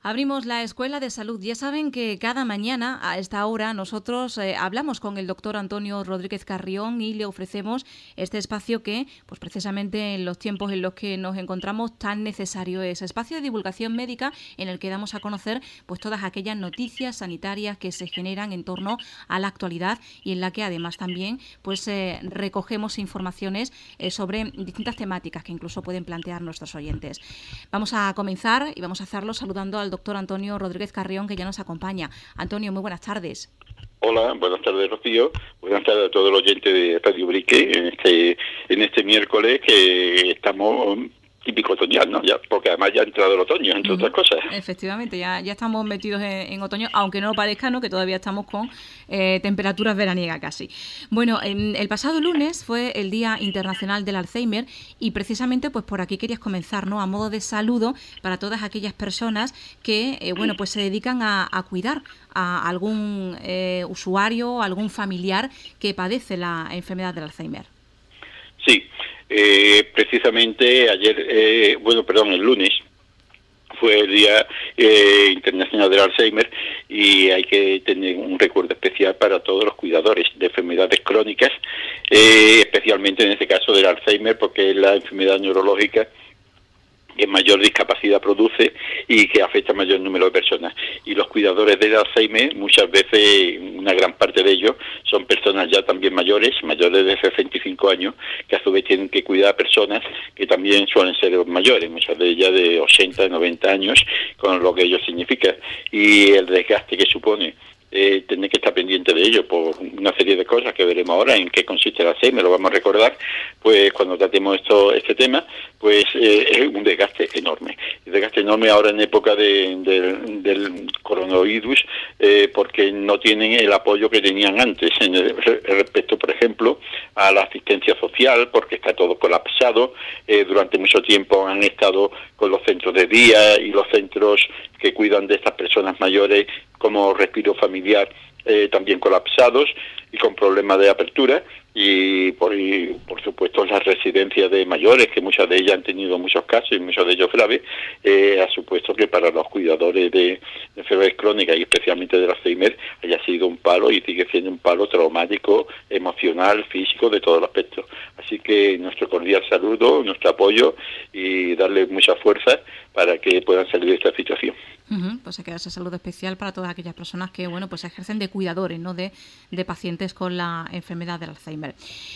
Abrimos la Escuela de Salud. Ya saben que cada mañana a esta hora nosotros hablamos con el doctor Antonio Rodríguez Carrión y le ofrecemos este espacio que, pues precisamente en los tiempos en los que nos encontramos, tan necesario es. Espacio de divulgación médica en el que damos a conocer pues todas aquellas noticias sanitarias que se generan en torno a la actualidad y en la que además también pues recogemos informaciones sobre distintas temáticas que incluso pueden plantear nuestros oyentes. Vamos a comenzar y vamos a hacerlo saludando al doctor Antonio Rodríguez Carrión, que ya nos acompaña. Antonio, muy buenas tardes. Hola, buenas tardes, Rocío. Buenas tardes a todos los oyentes de Radio Brique en este miércoles que estamos típico otoñal, ¿no? Ya, porque además ya ha entrado el otoño, entre otras cosas. Efectivamente, ya estamos metidos en otoño, aunque no lo parezca, ¿no? Que todavía estamos con temperaturas veraniegas casi. Bueno, el pasado lunes fue el Día Internacional del Alzheimer y precisamente pues por aquí querías comenzar, ¿no? A modo de saludo para todas aquellas personas que, pues se dedican a cuidar a algún usuario, algún familiar que padece la enfermedad del Alzheimer. Sí. Precisamente ayer, el lunes fue el Día Internacional del Alzheimer y hay que tener un recuerdo especial para todos los cuidadores de enfermedades crónicas, especialmente en este caso del Alzheimer, porque es la enfermedad neurológica que mayor discapacidad produce y que afecta a mayor número de personas. Y los cuidadores del Alzheimer, muchas veces, una gran parte de ellos, son personas ya también mayores de 65 años, que a su vez tienen que cuidar a personas que también suelen ser mayores, muchas de ellas de 80, 90 años, con lo que ello significa. Y el desgaste que supone tener que estar pendiente de ello por una serie de cosas que veremos ahora en qué consiste el Alzheimer, lo vamos a recordar pues cuando tratemos este tema, pues es un desgaste enorme ahora en época del coronavirus, porque no tienen el apoyo que tenían antes respecto, por ejemplo, a la asistencia social, porque está todo colapsado. Durante mucho tiempo han estado con los centros de día y los centros que cuidan de estas personas mayores como Respiro Familiar también colapsados y con problemas de apertura, y por supuesto las residencias de mayores, que muchas de ellas han tenido muchos casos y muchos de ellos graves, ha supuesto que para los cuidadores de enfermedades crónicas y especialmente del Alzheimer haya sido un palo y sigue siendo un palo traumático, emocional, físico, de todos los aspectos. Así que nuestro cordial saludo, nuestro apoyo y darle mucha fuerza para que puedan salir de esta situación. Pues se queda ese saludo especial para todas aquellas personas que, pues ejercen de cuidadores, ¿no? de pacientes con la enfermedad del Alzheimer.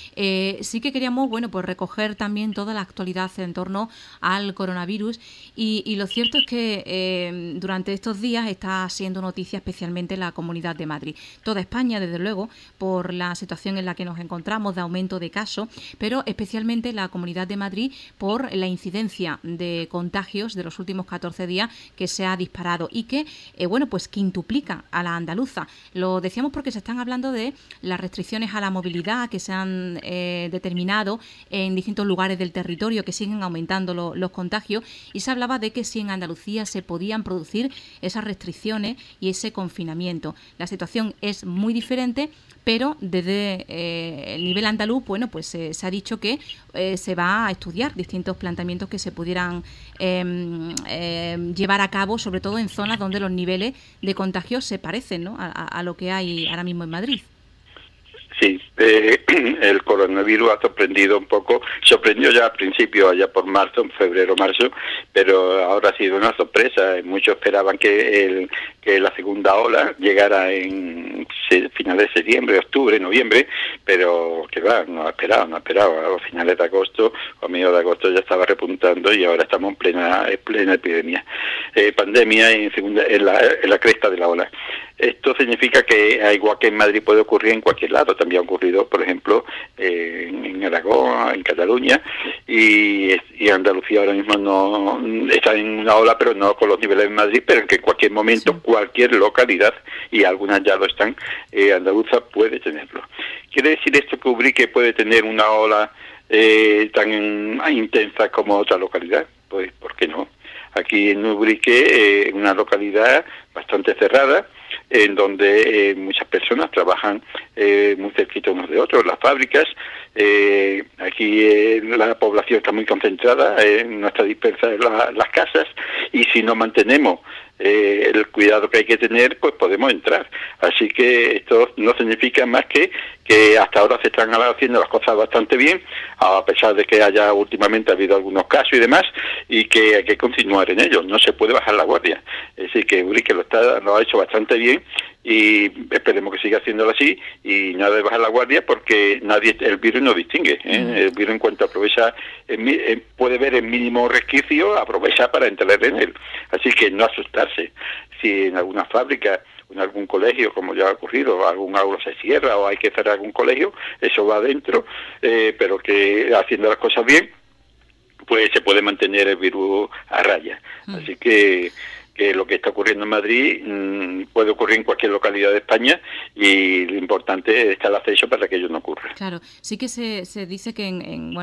Sí que queríamos, pues recoger también toda la actualidad en torno al coronavirus y lo cierto es que durante estos días está siendo noticia especialmente la Comunidad de Madrid. Toda España, desde luego, por la situación en la que nos encontramos de aumento de casos, pero especialmente la Comunidad de Madrid por la incidencia de contagios de los últimos 14 días que se ha disparado y que, pues quintuplica a la andaluza. Lo decíamos porque se están hablando de las restricciones a la movilidad que se han determinado en distintos lugares del territorio, que siguen aumentando los contagios, y se hablaba de que si en Andalucía se podían producir esas restricciones y ese confinamiento. La situación es muy diferente, pero desde el nivel andaluz, pues se ha dicho que se va a estudiar distintos planteamientos que se pudieran llevar a cabo, sobre todo en zonas donde los niveles de contagio se parecen, ¿no? a lo que hay ahora mismo en Madrid. Sí, el coronavirus ha sorprendido un poco, sorprendió ya al principio, allá por febrero, marzo, pero ahora ha sido una sorpresa. Muchos esperaban que la segunda ola llegara en finales de septiembre, octubre, noviembre, pero que va, no ha esperado. A finales de agosto, o a mediados de agosto ya estaba repuntando y ahora estamos en plena epidemia, pandemia en la cresta de la ola. Esto significa que, igual que en Madrid puede ocurrir en cualquier lado, también ha ocurrido, por ejemplo, en Aragón, en Cataluña, y Andalucía ahora mismo no está en una ola, pero no con los niveles de Madrid, pero en que en cualquier momento, cualquier localidad, y algunas ya lo están, andaluza puede tenerlo. ¿Quiere decir esto que Ubrique puede tener una ola tan intensa como otra localidad? Pues, ¿por qué no? Aquí en Ubrique, una localidad bastante cerrada, en donde muchas personas trabajan muy cerquita unos de otros, las fábricas. Aquí la población está muy concentrada, no está dispersa en las casas, y si no mantenemos el cuidado que hay que tener, pues podemos entrar. Así que esto no significa más que hasta ahora se están haciendo las cosas bastante bien, a pesar de que haya últimamente habido algunos casos y demás, y que hay que continuar en ello, no se puede bajar la guardia. Es decir, que Ubrique lo ha hecho bastante bien, y esperemos que siga haciéndolo así, y nada de bajar la guardia, porque el virus no distingue, ¿eh? El virus, en cuanto aprovecha, puede ver el mínimo resquicio, aprovecha para entrar en él. Así que no asustarse. Si en alguna fábrica, en algún colegio, como ya ha ocurrido, algún aula se cierra o hay que cerrar algún colegio, eso va adentro, pero que haciendo las cosas bien, pues se puede mantener el virus a raya. Así que lo que está ocurriendo en Madrid puede ocurrir en cualquier localidad de España, y lo importante está el acceso para que ello no ocurra. Claro, sí que se dice que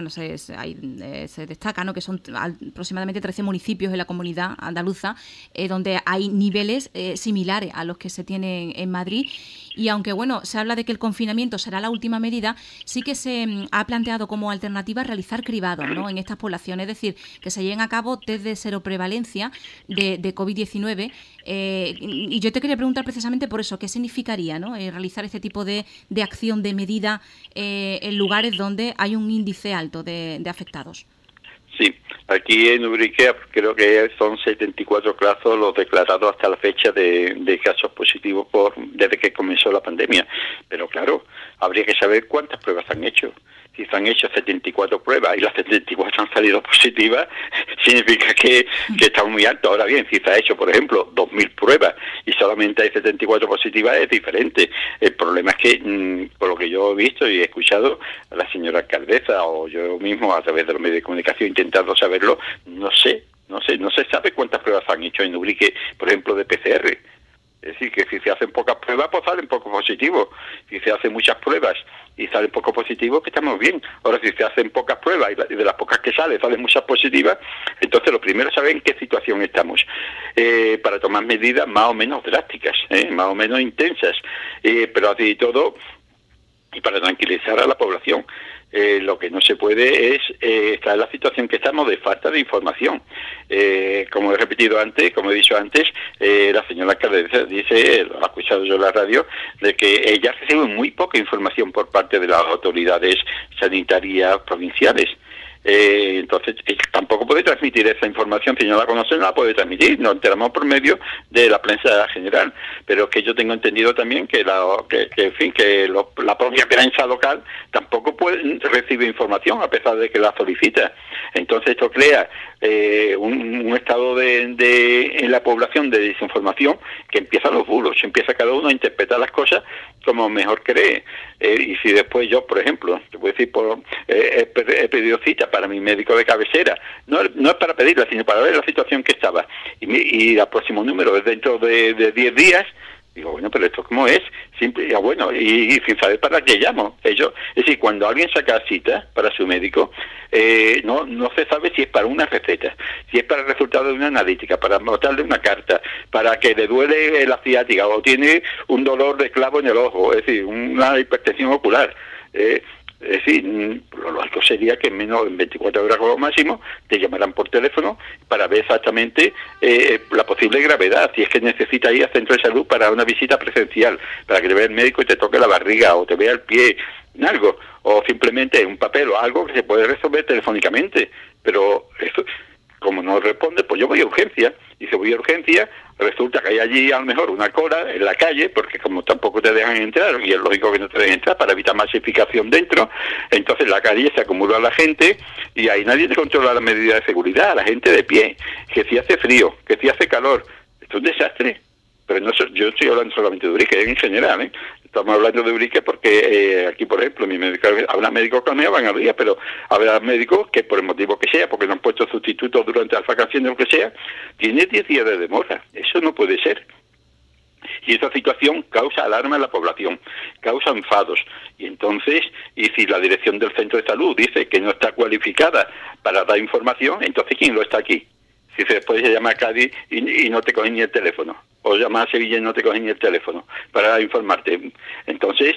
se destaca, ¿no?, que son aproximadamente 13 municipios en la comunidad andaluza donde hay niveles similares a los que se tienen en Madrid. Y aunque, bueno, se habla de que el confinamiento será la última medida, sí que se ha planteado como alternativa realizar cribados, ¿no?, en estas poblaciones, es decir, que se lleven a cabo test de seroprevalencia de COVID-19. Y yo te quería preguntar precisamente por eso, ¿qué significaría, ¿no?, realizar este tipo de acción, de medida en lugares donde hay un índice alto de afectados? Sí, aquí en Ubrique creo que son 74 casos los declarados hasta la fecha de casos positivos desde que comenzó la pandemia. Pero claro, habría que saber cuántas pruebas han hecho. Si se han hecho 74 pruebas y las 74 han salido positivas, significa que estamos muy altos. Ahora bien, si se ha hecho, por ejemplo, 2.000 pruebas y solamente hay 74 positivas, es diferente. El problema es que, por lo que yo he visto y he escuchado, a la señora alcaldesa o yo mismo a través de los medios de comunicación intentando saberlo, no se sabe cuántas pruebas han hecho en Ubrique, por ejemplo, de PCR. Es decir, que si se hacen pocas pruebas, pues salen pocos positivos. Si se hacen muchas pruebas y salen pocos positivos, que estamos bien. Ahora, si se hacen pocas pruebas y de las pocas que salen muchas positivas, entonces lo primero es saber en qué situación estamos, para tomar medidas más o menos drásticas, más o menos intensas, pero así y todo, y para tranquilizar a la población. Lo que no se puede es estar en la situación que estamos de falta de información. Como he repetido antes, como he dicho antes, la señora alcaldesa dice, lo he escuchado yo en la radio, de que ella recibe muy poca información por parte de las autoridades sanitarias provinciales. Entonces tampoco puede transmitir esa información, si no la conocen no la puede transmitir, nos enteramos por medio de la prensa general, pero es que yo tengo entendido también que la propia prensa local tampoco recibe información a pesar de que la solicita. Entonces esto crea un estado en la población de desinformación, que empiezan los bulos, empieza cada uno a interpretar las cosas como mejor cree, y si después yo, por ejemplo, te voy a decir, he pedido cita para mi médico de cabecera, no es para pedirla, sino para ver la situación que estaba, y el próximo número es dentro de 10 días, digo, bueno, pero esto cómo es, simple, bueno, y sin saber para qué llamo. Es decir, cuando alguien saca cita para su médico, no se sabe si es para una receta, si es para el resultado de una analítica, para botarle una carta, para que le duele la ciática o tiene un dolor de clavo en el ojo, es decir, una hipertensión ocular. Es decir, lo lógico sería que en 24 horas como máximo te llamarán por teléfono para ver exactamente la posible gravedad, si es que necesitas ir al centro de salud para una visita presencial, para que te vea el médico y te toque la barriga o te vea el pie, algo, o simplemente un papel o algo que se puede resolver telefónicamente. Pero eso, como no responde, pues yo voy a urgencia, y si voy a urgencia, resulta que hay allí a lo mejor una cola en la calle, porque como tampoco te dejan entrar, y es lógico que no te dejen entrar para evitar masificación dentro, entonces en la calle se acumula la gente, y ahí nadie te controla las medidas de seguridad, la gente de pie, que si hace frío, que si hace calor, esto es un desastre. Pero no, yo estoy hablando solamente de Ubrique, en general, Estamos hablando de Ubrique porque aquí, por ejemplo, mi médico, habrá médicos que no van a día, pero habrá médicos que por el motivo que sea, porque no han puesto sustitutos durante las vacaciones o lo que sea, tiene 10 días de demora. Eso no puede ser. Y esa situación causa alarma en la población, causa enfados. Y entonces, y si la dirección del centro de salud dice que no está cualificada para dar información, entonces ¿quién lo está aquí? Si después se llama a Cádiz y no te cogen ni el teléfono, o llama a Sevilla y no te cogen ni el teléfono para informarte. Entonces,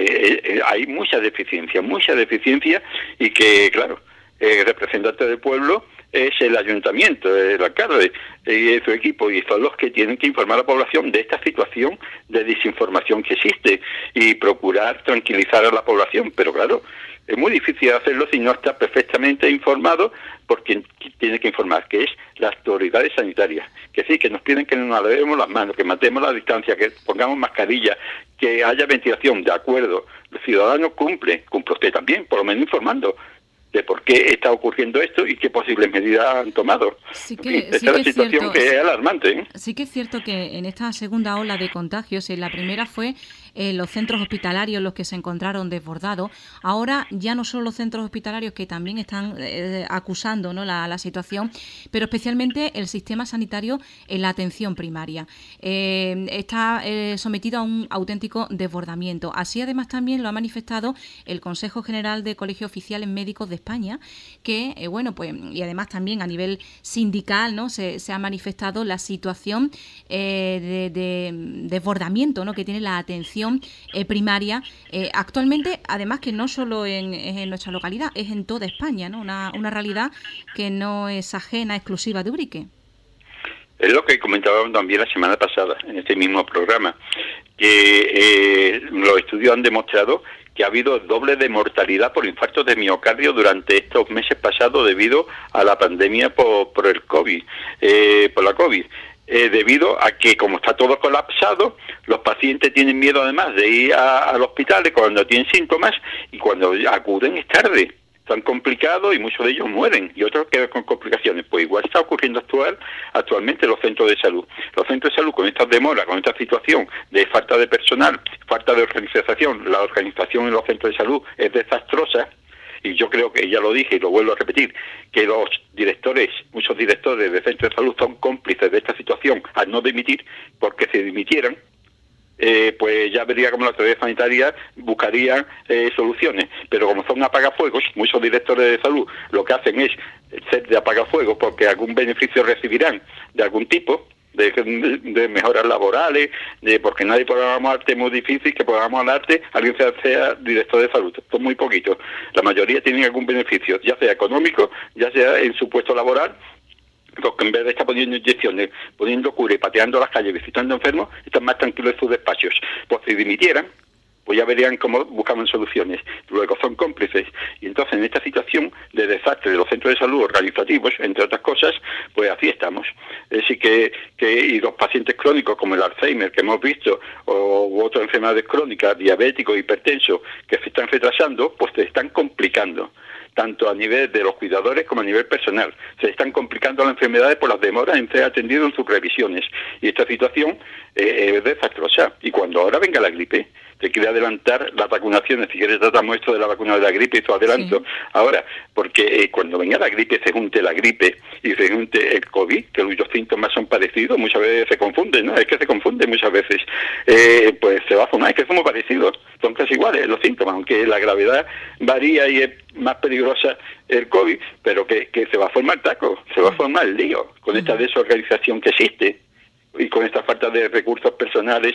hay mucha deficiencia, y que, claro, el representante del pueblo es el ayuntamiento, el alcalde y su equipo, y son los que tienen que informar a la población de esta situación de desinformación que existe y procurar tranquilizar a la población. Pero claro, es muy difícil hacerlo si no está perfectamente informado por quien tiene que informar, que es las autoridades sanitarias. Que sí, que nos piden que nos lavemos las manos, que mantengamos la distancia, que pongamos mascarilla, que haya ventilación, de acuerdo. El ciudadano cumple usted también, por lo menos informando de por qué está ocurriendo esto y qué posibles medidas han tomado. Sí que, esta es la situación que es alarmante, ¿eh? Sí que es cierto que en esta segunda ola de contagios, la primera fue los centros hospitalarios los que se encontraron desbordados. Ahora ya no solo los centros hospitalarios, que también están acusando, ¿no?, la situación, pero especialmente el sistema sanitario en la atención primaria. Está sometido a un auténtico desbordamiento. Así además también lo ha manifestado el Consejo General de Colegios Oficiales Médicos de España, que bueno, pues, y además también a nivel sindical, ¿no?, se ha manifestado la situación de desbordamiento, ¿no?, que tiene la atención primaria actualmente, además que no solo en nuestra localidad, es en toda España, ¿no?, una realidad que no es ajena, exclusiva de Ubrique. Es lo que comentábamos también la semana pasada en este mismo programa, que los estudios han demostrado que ha habido doble de mortalidad por infartos de miocardio durante estos meses pasados debido a la pandemia por el COVID, por la COVID. Debido a que, como está todo colapsado, los pacientes tienen miedo además de ir al hospital cuando tienen síntomas, y cuando acuden es tarde. Están complicados y muchos de ellos mueren, y otros quedan con complicaciones. Pues igual está ocurriendo actualmente en los centros de salud. Los centros de salud, con estas demoras, con esta situación de falta de personal, falta de organización, la organización en los centros de salud es desastrosa. Y yo creo que, ya lo dije y lo vuelvo a repetir, que los directores, muchos directores de centros de salud son cómplices de esta situación al no dimitir, porque si dimitieran, pues ya vería como la autoridad sanitaria buscaría soluciones. Pero como son apagafuegos, muchos directores de salud lo que hacen es ser de apagafuegos porque algún beneficio recibirán de algún tipo, de mejoras laborales, porque nadie podamos arte muy difícil que podamos arte alguien sea director de salud. Son muy poquitos. La mayoría tienen algún beneficio, ya sea económico, ya sea en su puesto laboral, porque en vez de estar poniendo inyecciones, poniendo cura y pateando las calles, visitando enfermos, están más tranquilos en sus despachos. Pues si dimitieran, pues ya verían cómo buscaban soluciones. Luego son cómplices. Y entonces, en esta situación de desastre de los centros de salud organizativos, entre otras cosas, pues así estamos. Es decir, y los pacientes crónicos, como el Alzheimer, que hemos visto, u otras enfermedades crónicas, diabéticos, hipertensos, que se están retrasando, pues se están complicando, tanto a nivel de los cuidadores como a nivel personal. Se están complicando las enfermedades por las demoras en ser atendidos en sus revisiones. Y esta situación es desastrosa. Y cuando ahora venga la gripe, te quiere adelantar las vacunaciones. Si quieres tratamos esto de la vacuna de la gripe y su adelanto. Sí. Ahora, porque cuando venga la gripe, se junte la gripe y se junte el COVID, que los síntomas son parecidos, muchas veces se confunden, ¿no? Es que se confunden muchas veces. Pues se va a formar, es que somos parecidos, son casi iguales los síntomas, aunque la gravedad varía y es más peligrosa el COVID, pero que se va a formar taco, se va a formar el lío con esta desorganización que existe y con esta falta de recursos personales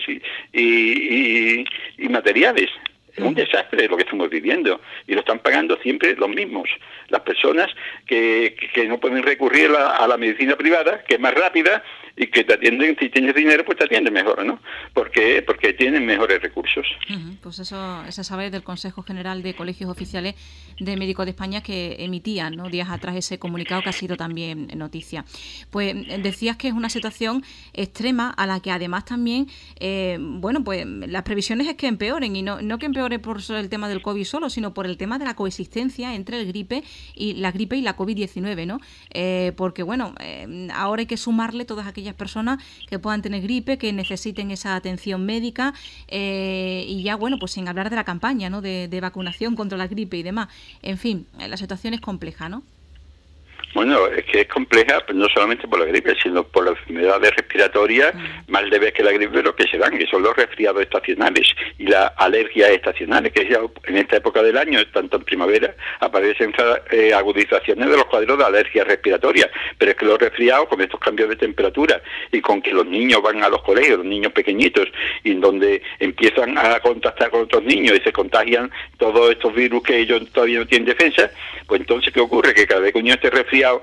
y materiales. Es un desastre lo que estamos viviendo y lo están pagando siempre los mismos, las personas que no pueden recurrir a la medicina privada, que es más rápida y que te atienden, si tienes dinero, pues te atienden mejor, ¿no? Porque tienen mejores recursos. Pues eso es a saber del Consejo General de Colegios Oficiales de Médicos de España, que emitían, ¿no?, días atrás ese comunicado que ha sido también noticia. Pues decías que es una situación extrema a la que además también, pues las previsiones es que empeoren, y no que empeore por el tema del COVID solo, sino por el tema de la coexistencia entre la gripe y la COVID-19, ¿no? Porque bueno, ahora hay que sumarle todas aquellas personas que puedan tener gripe, que necesiten esa atención médica, y ya bueno, pues sin hablar de la campaña, ¿no?, de vacunación contra la gripe y demás. En fin, la situación es compleja, ¿no? Bueno, es que es compleja, pero no solamente por la gripe, sino por las enfermedades respiratorias, más leves que la gripe, lo que se dan, que son los resfriados estacionales y las alergias estacionales, que ya en esta época del año, tanto en primavera, aparecen agudizaciones de los cuadros de alergias respiratorias. Pero es que los resfriados, con estos cambios de temperatura y con que los niños van a los colegios, los niños pequeñitos, y en donde empiezan a contactar con otros niños y se contagian todos estos virus que ellos todavía no tienen defensa, pues entonces, ¿qué ocurre? Que cada vez que un niño esté resfriado,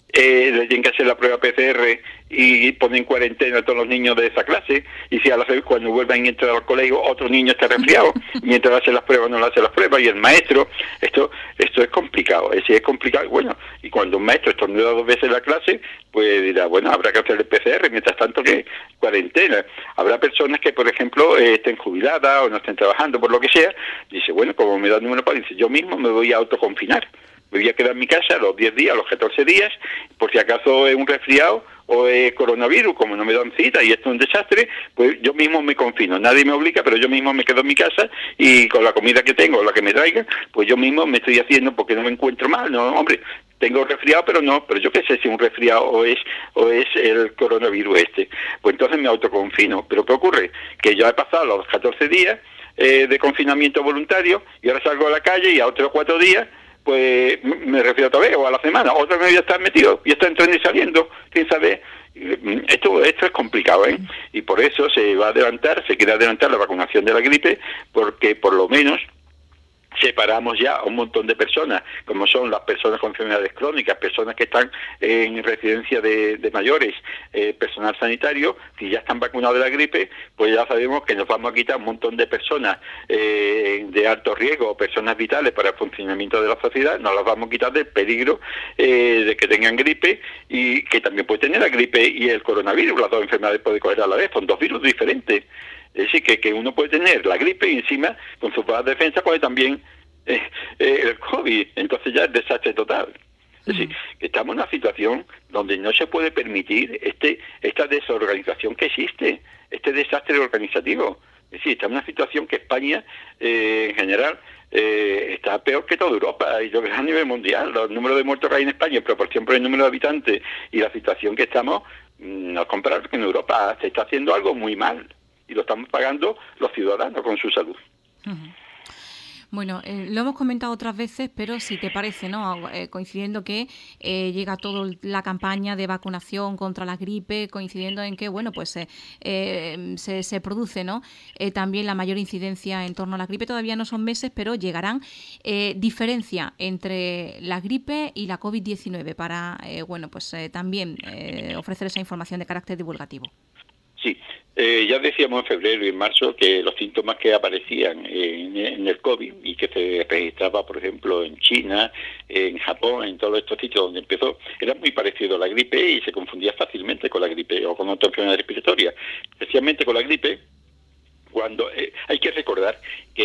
le tienen que hacer la prueba PCR y ponen en cuarentena a todos los niños de esa clase, y si a la vez cuando vuelvan a entrar al colegio otro niño está resfriado, mientras hace las pruebas no le hace las pruebas, y el maestro, esto es complicado, es complicado, bueno, y cuando un maestro estornuda 2 veces en la clase, pues dirá, bueno, habrá que hacer el PCR, mientras tanto que cuarentena. Habrá personas que, por ejemplo, estén jubiladas o no estén trabajando, por lo que sea, dice, bueno, como me da el número para, dice, yo mismo me voy a autoconfinar. Me voy a quedar en mi casa los 10 días, los 14 días, por si acaso es un resfriado o es coronavirus, como no me dan cita y esto es un desastre, pues yo mismo me confino. Nadie me obliga, pero yo mismo me quedo en mi casa y con la comida que tengo, la que me traigan, pues yo mismo me estoy haciendo porque no me encuentro mal. No, hombre, tengo resfriado, pero yo qué sé si un resfriado o es el coronavirus este. Pues entonces me autoconfino. Pero ¿qué ocurre? Que ya he pasado los 14 días de confinamiento voluntario y ahora salgo a la calle y a otros 4 días pues me refiero otra vez, o a la semana, otra vez ya está metido, y está entrando y saliendo, sin saber. Esto es complicado, ¿eh? Y por eso se quiere adelantar la vacunación de la gripe, porque por lo menos separamos ya a un montón de personas, como son las personas con enfermedades crónicas, personas que están en residencia de mayores, personal sanitario, si ya están vacunados de la gripe, pues ya sabemos que nos vamos a quitar un montón de personas de alto riesgo, personas vitales para el funcionamiento de la sociedad, nos las vamos a quitar del peligro de que tengan gripe, y que también puede tener la gripe y el coronavirus, las dos enfermedades puede coger a la vez, son 2 virus diferentes. Es decir, que uno puede tener la gripe y encima, con su baja defensa, puede también el COVID. Entonces ya es desastre total. Es decir, que estamos en una situación donde no se puede permitir esta desorganización que existe, este desastre organizativo. Es decir, estamos en una situación que España, en general, está peor que toda Europa, y yo creo a nivel mundial. Los números de muertos que hay en España en proporción por el número de habitantes y la situación que estamos, no es comparable, que en Europa se está haciendo algo muy mal. Y lo estamos pagando los ciudadanos con su salud. Bueno, lo hemos comentado otras veces, pero si te parece, ¿no? Coincidiendo que llega toda la campaña de vacunación contra la gripe, coincidiendo en que, bueno, pues se produce, ¿no? También la mayor incidencia en torno a la gripe. Todavía no son meses, pero llegarán. Diferencia entre la gripe y la COVID-19 para, bueno, pues también ofrecer esa información de carácter divulgativo. Sí, ya decíamos en febrero y en marzo que los síntomas que aparecían en el COVID y que se registraba, por ejemplo, en China, en Japón, en todos estos sitios donde empezó, eran muy parecidos a la gripe y se confundía fácilmente con la gripe o con otra enfermedad respiratoria. Especialmente con la gripe, cuando hay que recordar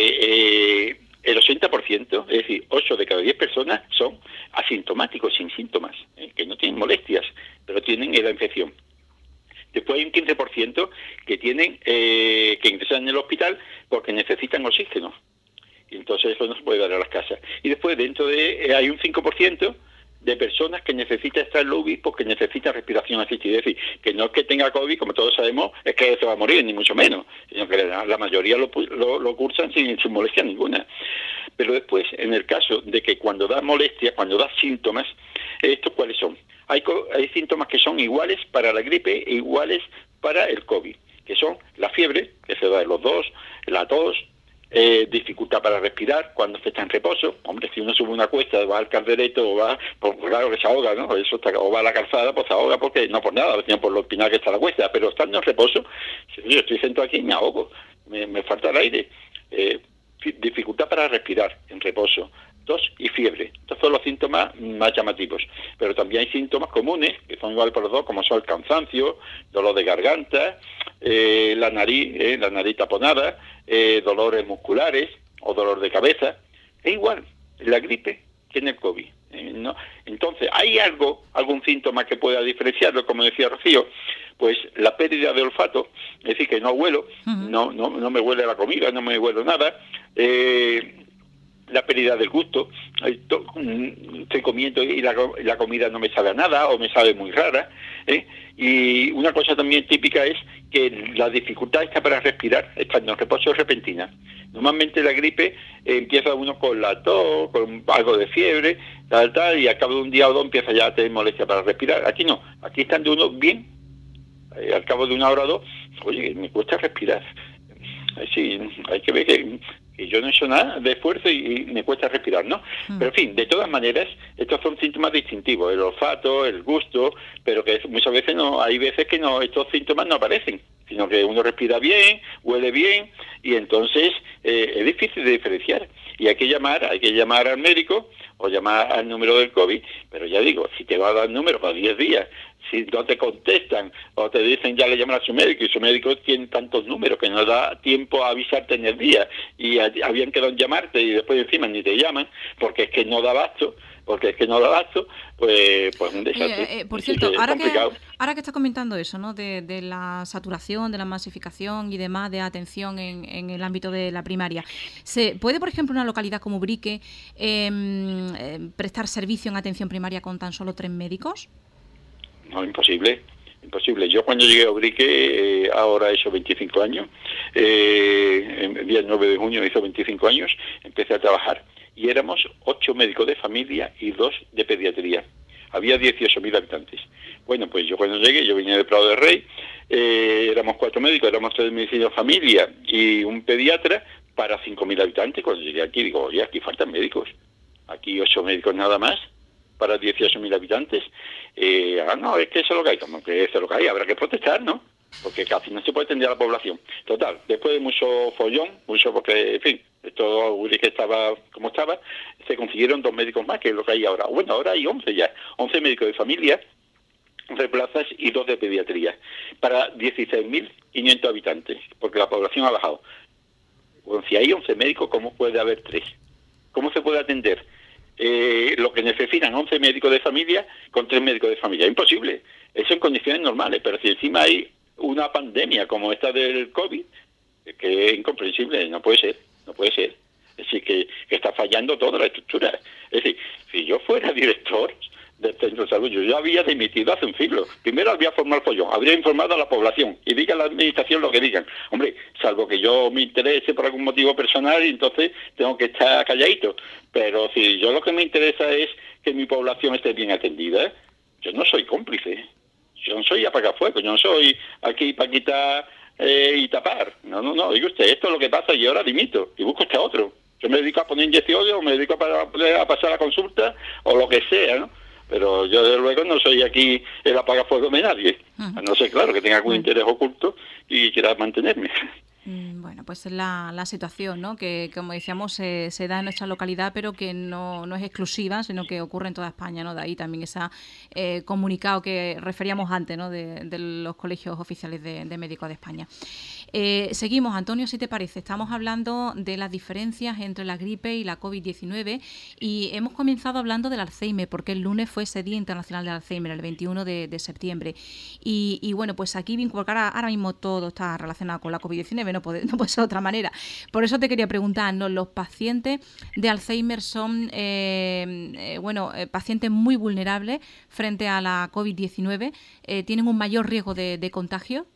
que el 80%, es decir, 8 de cada 10 personas son asintomáticos, sin síntomas, que no tienen molestias, pero tienen la infección. Después hay un 15% que tienen que ingresan en el hospital porque necesitan oxígeno. Y entonces eso no se puede dar a las casas. Y después dentro hay un 5% de personas que necesitan estar en la UBI porque necesitan respiración asistida. Es decir, que no es que tenga COVID, como todos sabemos, es que se va a morir, ni mucho menos. Sino que la mayoría lo cursan sin molestia ninguna. Pero después, en el caso de que cuando da molestias, cuando da síntomas, ¿estos cuáles son? Hay síntomas que son iguales para la gripe e iguales para el COVID, que son la fiebre, que se da en los dos, la tos, dificultad para respirar cuando se está en reposo. Hombre, si uno sube una cuesta, va al caldereto o va, pues claro que se ahoga, ¿no? O va a la calzada, pues se ahoga porque no por nada, sino por lo espinal que está la cuesta. Pero estando en reposo, si yo estoy sentado aquí y me ahogo, me falta el aire. Dificultad para respirar en reposo, tos y fiebre. Estos son los síntomas más llamativos. Pero también hay síntomas comunes, que son igual para los dos, como son el cansancio, dolor de garganta, la nariz taponada, dolores musculares o dolor de cabeza. Es igual en la gripe que en el COVID. ¿No? Entonces, ¿hay algún síntoma que pueda diferenciarlo? Como decía Rocío, pues la pérdida de olfato, es decir, que no huelo, no me huele la comida, no me huelo nada, la pérdida del gusto, estoy comiendo y la comida no me sabe a nada o me sabe muy rara, y una cosa también típica es que la dificultad está para respirar, estando en reposo repentina. Normalmente la gripe empieza uno con la tos, con algo de fiebre, tal, y al cabo de un día o dos empieza ya a tener molestia para respirar. Aquí no, aquí estando uno bien, al cabo de una hora o dos, oye, me cuesta respirar. Sí, hay que ver que yo no he hecho nada de esfuerzo y me cuesta respirar, ¿no? Pero en fin, de todas maneras, estos son síntomas distintivos, el olfato, el gusto, pero que muchas veces no, hay veces que no, estos síntomas no aparecen, sino que uno respira bien, huele bien, y entonces es difícil de diferenciar. Y hay que llamar al médico o llamar al número del COVID, pero ya digo, si te va a dar el número para 10 días, si no te contestan o te dicen ya le llaman a su médico y su médico tiene tantos números que no da tiempo a avisarte en el día y habían quedado en llamarte y después encima ni te llaman porque es que no da abasto, pues un desastre. Por cierto, ahora que estás comentando eso, ¿no? De la saturación, de la masificación y demás de atención en el ámbito de la primaria, ¿se puede, por ejemplo, una localidad como Ubrique prestar servicio en atención primaria con tan solo 3 médicos? No, imposible. Yo cuando llegué a Ubrique, ahora he hecho 25 años, el día 9 de junio hizo 25 años, empecé a trabajar y éramos 8 médicos de familia y 2 de pediatría. Había 18.000 habitantes. Bueno, pues yo cuando llegué, yo venía de Prado de Rey, éramos 4 médicos, éramos 3 de medicina de familia y un pediatra para 5.000 habitantes. Cuando llegué aquí digo, oye, aquí faltan médicos. Aquí 8 médicos nada más para 18.000 habitantes. No, es que eso es lo que hay, como que eso es lo que hay, habrá que protestar, ¿no? Porque casi no se puede atender a la población. Total, después de mucho follón, porque, en fin, todo que estaba como estaba, se consiguieron 2 médicos más, que es lo que hay ahora. Bueno, ahora hay 11 ya, 11 médicos de familia, 11 plazas y 2 de pediatría, para 16.500 habitantes, porque la población ha bajado. Bueno, si hay 11 médicos, ¿cómo puede haber 3? ¿Cómo se puede atender lo que necesitan 11 médicos de familia con 3 médicos de familia? Imposible. Eso en condiciones normales, pero si encima hay una pandemia como esta del COVID, que es incomprensible, no puede ser. Es decir, que está fallando toda la estructura. Es decir, si yo fuera director del centro de salud, yo ya había dimitido hace un siglo. Primero habría formado el follón, habría informado a la población y diga a la administración lo que digan. Hombre, salvo que yo me interese por algún motivo personal y entonces tengo que estar calladito. Pero si yo lo que me interesa es que mi población esté bien atendida, yo no soy cómplice. Yo no soy apagafuegos, yo no soy aquí para quitar y tapar. No, diga usted, esto es lo que pasa y ahora dimito y busco este otro. Yo me dedico a poner inyecciones o me dedico a pasar la consulta o lo que sea, ¿no? Pero yo desde luego no soy aquí el apagafuegos de nadie. A no ser, claro, que tenga algún interés oculto y quiera mantenerme. Bueno, pues es la situación, ¿no? Que, como decíamos, se da en nuestra localidad, pero que no es exclusiva, sino que ocurre en toda España, ¿no? De ahí también ese comunicado que referíamos antes, ¿no? De los colegios oficiales de médicos de España. Seguimos, Antonio, si te parece. Estamos hablando de las diferencias entre la gripe y la COVID-19 y hemos comenzado hablando del Alzheimer, porque el lunes fue ese Día Internacional del Alzheimer, el 21 de septiembre. Y bueno, pues aquí, porque ahora mismo todo está relacionado con la COVID-19, no puede ser de otra manera. Por eso te quería preguntar, ¿no? Los pacientes de Alzheimer son pacientes muy vulnerables frente a la COVID-19, ¿tienen un mayor riesgo de contagio?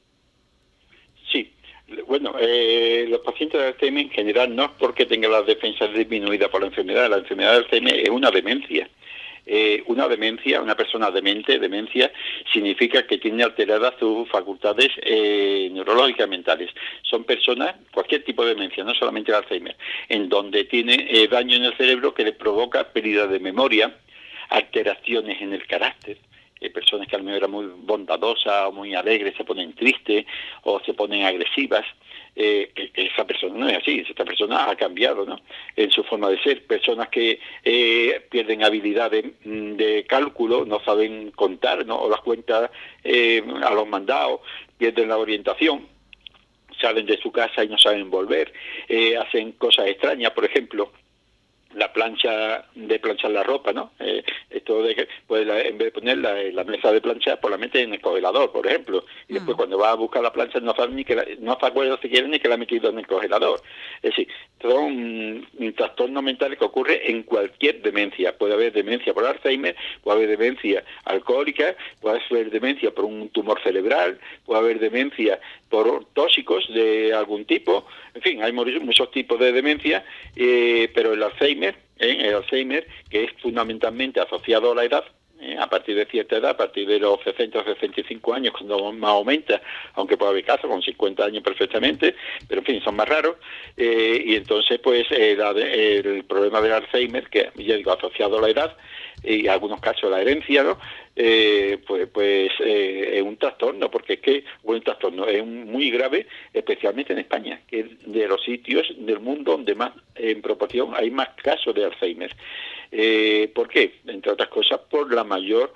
Sí. Bueno, los pacientes de Alzheimer en general no es porque tengan las defensas disminuidas por la enfermedad de Alzheimer es una demencia. Una persona demencia significa que tiene alteradas sus facultades neurológicas mentales. Son personas, cualquier tipo de demencia, no solamente el Alzheimer, en donde tiene daño en el cerebro que le provoca pérdida de memoria, alteraciones en el carácter. Personas que a lo mejor eran muy bondadosas o muy alegres se ponen tristes o se ponen agresivas. Que esa persona no es así, esta persona ha cambiado, ¿no? En su forma de ser. Personas que pierden habilidades de cálculo, no saben contar, ¿no? O las cuentas a los mandados, pierden la orientación, salen de su casa y no saben volver, hacen cosas extrañas, por ejemplo, la plancha de planchar la ropa, ¿no? Esto de que pues en vez de poner la mesa de planchar, pues la mete en el congelador, por ejemplo, y después cuando va a buscar la plancha no sabe no se acuerda si quiere ni que la ha metido en el congelador. Es decir, son trastornos mentales que ocurren en cualquier demencia. Puede haber demencia por Alzheimer, puede haber demencia alcohólica, puede haber demencia por un tumor cerebral, puede haber demencia por tóxicos de algún tipo. En fin, hay muchos tipos de demencia, pero el Alzheimer, que es fundamentalmente asociado a la edad, A partir de cierta edad, a partir de los 60 o 65 años, cuando más aumenta, aunque puede haber casos con 50 años perfectamente, pero en fin, son más raros, y entonces pues el problema del Alzheimer, que ya digo, asociado a la edad, y en algunos casos la herencia, ¿no? Es un trastorno, porque es que un trastorno es muy grave, especialmente en España, que es de los sitios del mundo donde más, en proporción, hay más casos de Alzheimer. ¿Por qué? Entre otras cosas, por el mayor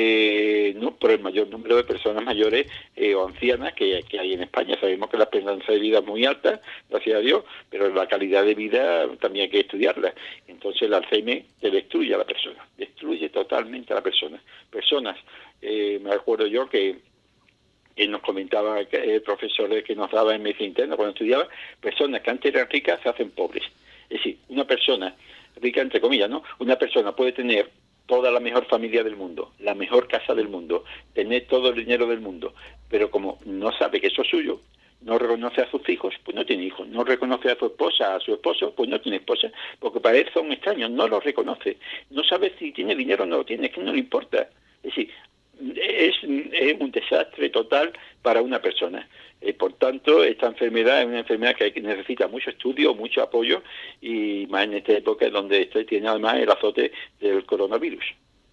número de personas mayores o ancianas que hay en España. Sabemos que la esperanza de vida es muy alta, gracias a Dios, pero la calidad de vida también hay que estudiarla. Entonces el Alzheimer te destruye a la persona, destruye totalmente a la persona. Personas, me acuerdo yo que nos comentaba el profesor que nos daba en medicina interna cuando estudiaba, personas que antes eran ricas se hacen pobres. Es decir, una persona rica, entre comillas, ¿no? Una persona puede tener toda la mejor familia del mundo, la mejor casa del mundo, tener todo el dinero del mundo, pero como no sabe que eso es suyo, no reconoce a sus hijos, pues no tiene hijos, no reconoce a su esposa, a su esposo, pues no tiene esposa, porque para él son extraños, no los reconoce, no sabe si tiene dinero o no lo tiene, es que no le importa. Es decir, es un desastre total para una persona. Por tanto, esta enfermedad es una enfermedad que necesita mucho estudio, mucho apoyo, y más en esta época donde tiene además el azote del coronavirus.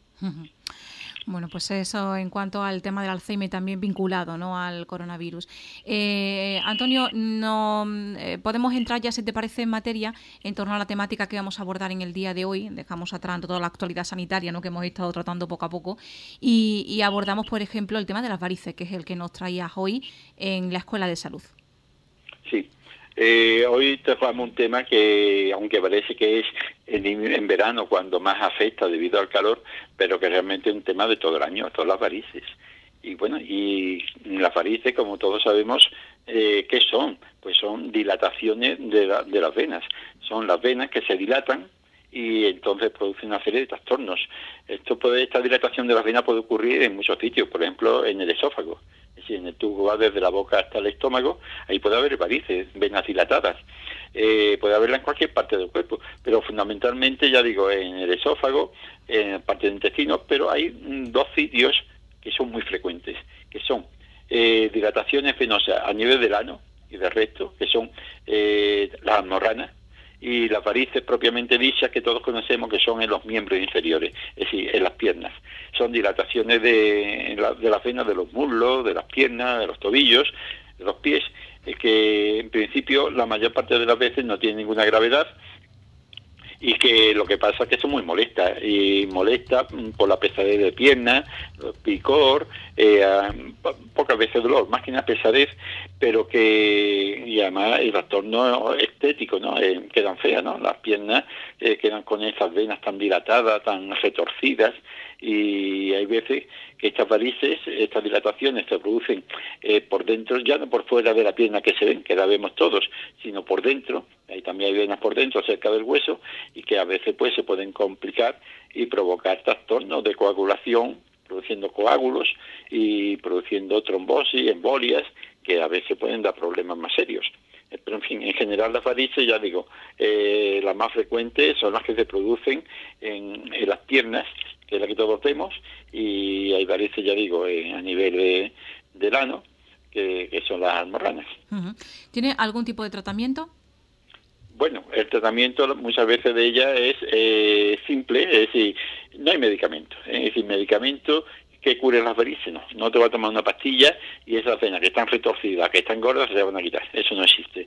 Bueno, pues eso en cuanto al tema del Alzheimer, también vinculado, ¿no?, al coronavirus. Antonio, podemos entrar ya, si te parece, en materia en torno a la temática que vamos a abordar en el día de hoy. Dejamos atrás toda la actualidad sanitaria, ¿no?, que hemos estado tratando poco a poco, y abordamos, por ejemplo, el tema de las varices, que es el que nos traías hoy en la Escuela de Salud. Sí. Hoy tratamos un tema que, aunque parece que es en verano cuando más afecta debido al calor, pero que realmente es un tema de todo el año, todas las varices. Y bueno, y las varices, como todos sabemos, ¿qué son? Pues son dilataciones de las venas. Son las venas que se dilatan y entonces producen una serie de trastornos. Esta dilatación de las venas puede ocurrir en muchos sitios, por ejemplo, en el esófago. Es decir, en el tubo va desde la boca hasta el estómago, ahí puede haber varices, venas dilatadas. Puede haberla en cualquier parte del cuerpo, pero fundamentalmente, ya digo, en el esófago, en la parte del intestino, pero hay dos sitios que son muy frecuentes, que son dilataciones venosas a nivel del ano y del recto, que son las almorranas, y las varices propiamente dichas que todos conocemos, que son en los miembros inferiores, es decir, en las piernas. Son dilataciones de las venas de los muslos, de las piernas, de los tobillos, de los pies, que en principio la mayor parte de las veces no tienen ninguna gravedad, y que lo que pasa es que son muy molestas, y molesta por la pesadez de piernas, picor, pocas veces dolor, más que una pesadez, pero y además el trastorno estético, ¿no? Quedan feas, ¿no? Las piernas quedan con esas venas tan dilatadas, tan retorcidas, y hay veces que estas varices, estas dilataciones se producen por dentro, ya no por fuera de la pierna que se ven, que la vemos todos, sino por dentro. Ahí también hay venas por dentro, cerca del hueso, y que a veces pues se pueden complicar y provocar trastornos de coagulación, produciendo coágulos y produciendo trombosis, embolias, que a veces pueden dar problemas más serios. Pero en fin, en general las varices, ya digo, las más frecuentes son las que se producen en las piernas, que es la que todos vemos, y hay varices, ya digo, a nivel del ano, que son las almorranas. ¿Tiene algún tipo de tratamiento? Bueno, el tratamiento muchas veces de ella es simple, es decir, no hay medicamento. Es decir, medicamento que cure las varices, no te va a tomar una pastilla y esas venas que están retorcidas, que están gordas, se van a quitar. Eso no existe.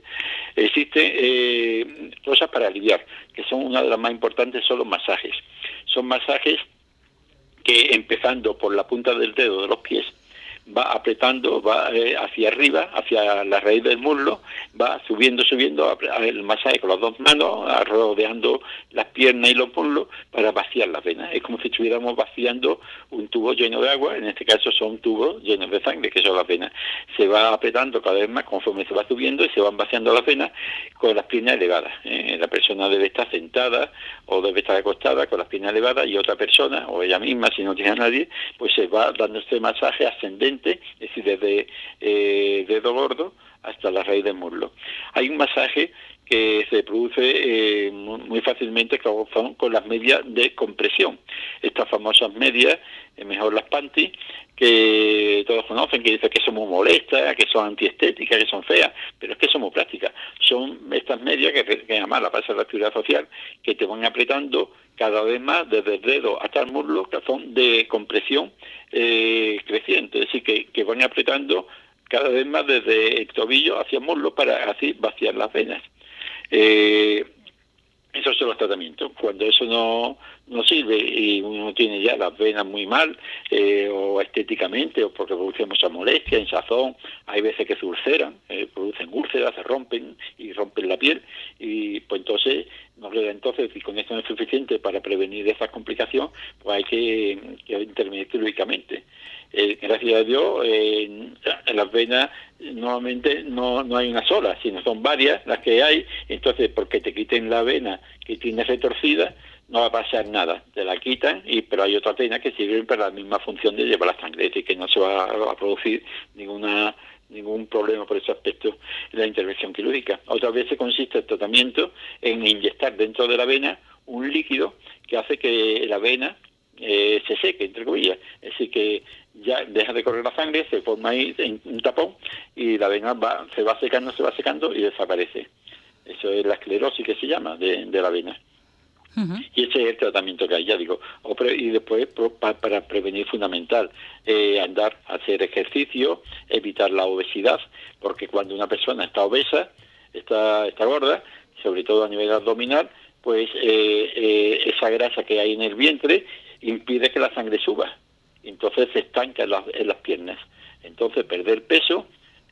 Existen cosas para aliviar, que son una de las más importantes, son los masajes. Son masajes que, empezando por la punta del dedo de los pies, va apretando, va hacia arriba, hacia la raíz del muslo, va subiendo el masaje con las dos manos, rodeando las piernas y los muslos para vaciar las venas. Es como si estuviéramos vaciando un tubo lleno de agua, en este caso son tubos llenos de sangre, que son las venas. Se va apretando cada vez más conforme se va subiendo y se van vaciando las venas con las piernas elevadas. La persona debe estar sentada o debe estar acostada con las piernas elevadas, y otra persona, o ella misma, si no tiene a nadie, pues se va dando este masaje ascendente, es decir, desde dedo gordo hasta la raíz del muslo. Hay un masaje que se produce muy fácilmente con las medias de compresión. Estas famosas medias, mejor las panty, que todos conocen, que dicen que son muy molestas, que son antiestéticas, que son feas, pero es que son muy prácticas. Son estas medias que además la pasa la actividad social, que te van apretando cada vez más desde el dedo hasta el muslo, que son de compresión creciente, es decir, que van apretando cada vez más desde el tobillo hacia el muslo para así vaciar las venas. Esos son los tratamientos. Cuando eso no sirve y uno tiene ya las venas muy mal, o estéticamente, o porque produce mucha molestia, hinchazón, hay veces que se ulceran, producen úlceras, se rompen la piel, y pues entonces si con esto no es suficiente para prevenir esa complicación, pues hay que intervenir quirúrgicamente. Gracias a Dios, en las venas normalmente no hay una sola, sino son varias las que hay. Entonces, porque te quiten la vena que tiene retorcida, no va a pasar nada, te la quitan, pero hay otras venas que sirven para la misma función de llevar la sangre, y que no se va a producir ningún problema por ese aspecto en la intervención quirúrgica. Otras veces consiste el tratamiento en inyectar dentro de la vena un líquido que hace que la vena se seque, entre comillas, es decir, que ya deja de correr la sangre, se forma ahí un tapón y la vena se va secando y desaparece. Eso es la esclerosis que se llama de la vena. Uh-huh. Y ese es el tratamiento que hay, ya digo. Y después, para prevenir, fundamental, andar, hacer ejercicio, evitar la obesidad, porque cuando una persona está obesa, está gorda, sobre todo a nivel abdominal, pues esa grasa que hay en el vientre impide que la sangre suba. Entonces se estanca en las piernas. Entonces perder peso,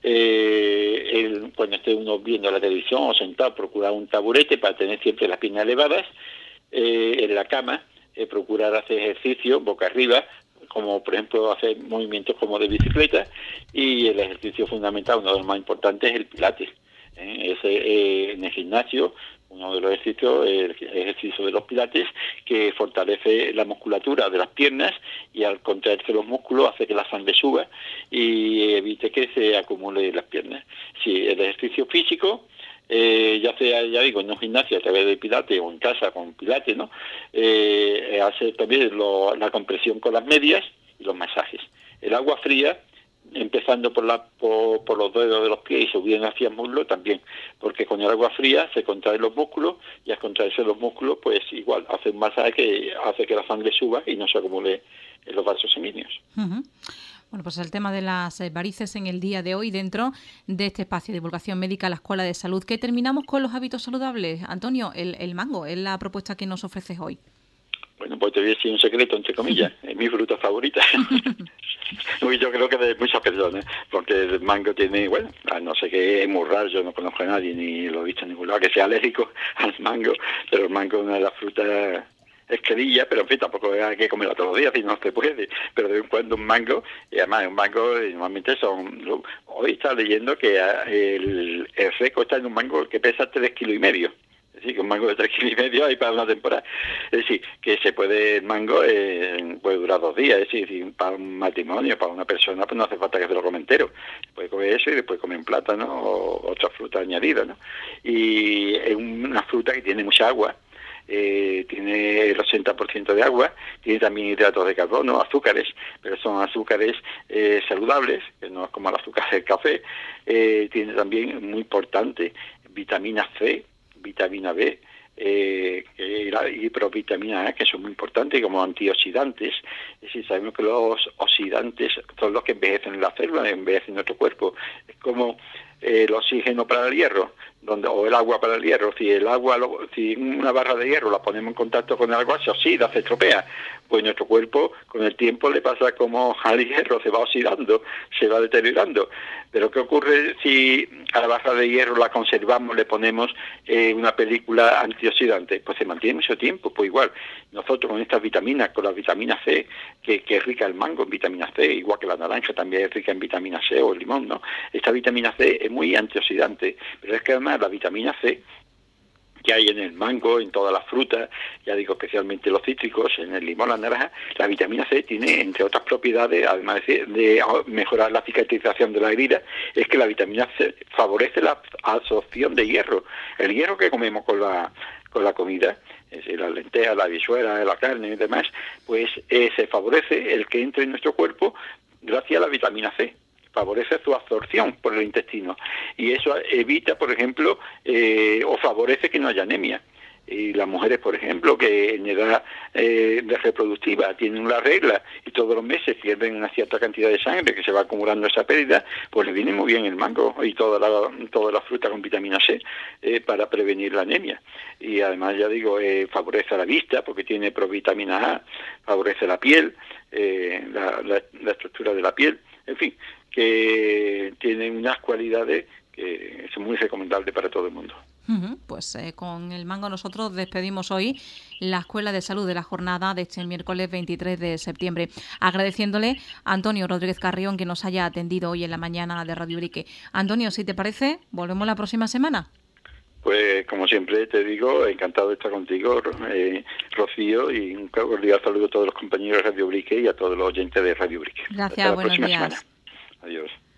cuando esté uno viendo la televisión o sentado, procurar un taburete para tener siempre las piernas elevadas, en la cama, procurar hacer ejercicio boca arriba, como por ejemplo hacer movimientos como de bicicleta, y el ejercicio fundamental, uno de los más importantes, es el pilates. En el gimnasio, uno de los ejercicios, el ejercicio de los pilates, que fortalece la musculatura de las piernas y al contraerse los músculos hace que la sangre suba y evite que se acumule las piernas. Sí, el ejercicio físico, ya sea, ya digo, en un gimnasio a través de pilates o en casa con pilates, ¿no? Hace también la compresión con las medias y los masajes. El agua fría, empezando por los dedos de los pies y subiendo hacia el muslo también, porque con el agua fría se contraen los músculos y al contraerse los músculos, pues igual hace un masaje que hace que la sangre suba y no se acumule en los vasos sanguíneos. Uh-huh. Bueno, pues el tema de las varices en el día de hoy dentro de este espacio de divulgación médica, la Escuela de Salud. ¿Qué terminamos con los hábitos saludables? Antonio, el mango es la propuesta que nos ofreces hoy. Bueno, pues te voy a decir un secreto, entre comillas, es mi fruta favorita. Y yo creo que de muchas personas, porque el mango tiene, bueno, no sé qué, es muy raro, yo no conozco a nadie, ni lo he visto en ningún lado, que sea alérgico al mango, pero el mango es una de las frutas esquerilla, pero en fin, tampoco hay que comerla todos los días, si no se puede, pero de vez en cuando un mango, y además un mango normalmente hoy está leyendo que el seco está en un mango que pesa 3,5 kilos. Es decir, que un mango de 3,5 kilos hay para una temporada. Es decir, que el mango puede durar 2 días. Es decir, para un matrimonio, para una persona, pues no hace falta que se lo come entero. Puede comer eso y después comen plátano o otra fruta añadida, ¿no? Y es una fruta que tiene mucha agua. Tiene el 80% de agua, tiene también hidratos de carbono, azúcares, pero son azúcares saludables, que no es como el azúcar del café. Tiene también, muy importante, vitamina C, vitamina B y provitamina A, que son muy importantes como antioxidantes. Es decir, sabemos que los oxidantes son los que envejecen las células, envejecen nuestro cuerpo. Es como el oxígeno para el hierro, o el agua para el hierro. Si una barra de hierro la ponemos en contacto con el agua, se oxida, se estropea. Pues nuestro cuerpo con el tiempo le pasa como al hierro, se va oxidando, se va deteriorando. Pero ¿qué ocurre si a la barra de hierro la conservamos, le ponemos una película antioxidante? Pues se mantiene mucho tiempo. Pues igual, nosotros con estas vitaminas, con la vitamina C, que es rica el mango en vitamina C, igual que la naranja también es rica en vitamina C, o el limón, ¿no? Esta vitamina C es muy antioxidante, pero es que además la vitamina C que hay en el mango, en todas las frutas, ya digo especialmente los cítricos, en el limón, la naranja. La vitamina C tiene, entre otras propiedades, además de mejorar la cicatrización de la herida, es que la vitamina C favorece la absorción de hierro. El hierro que comemos con la comida, es decir, las lentejas, la habichuela, la carne y demás, pues se favorece el que entre en nuestro cuerpo gracias a la vitamina C. Favorece su absorción por el intestino y eso evita, por ejemplo, o favorece que no haya anemia. Y las mujeres, por ejemplo, que en edad reproductiva tienen una regla y todos los meses pierden una cierta cantidad de sangre que se va acumulando esa pérdida, pues le viene muy bien el mango y toda la fruta con vitamina C para prevenir la anemia. Y además, ya digo, favorece la vista porque tiene provitamina A, favorece la piel, la estructura de la piel, en fin, que tiene unas cualidades que son muy recomendables para todo el mundo. Pues con el mango nosotros despedimos hoy la Escuela de Salud de la jornada de este miércoles 23 de septiembre, agradeciéndole a Antonio Rodríguez Carrión que nos haya atendido hoy en la mañana de Radio Ubrique. Antonio, si te parece, volvemos la próxima semana. Pues como siempre te digo, encantado de estar contigo, Rocío, y un cordial saludo a todos los compañeros de Radio Ubrique y a todos los oyentes de Radio Ubrique. Gracias, buenos días. Semana. Adiós.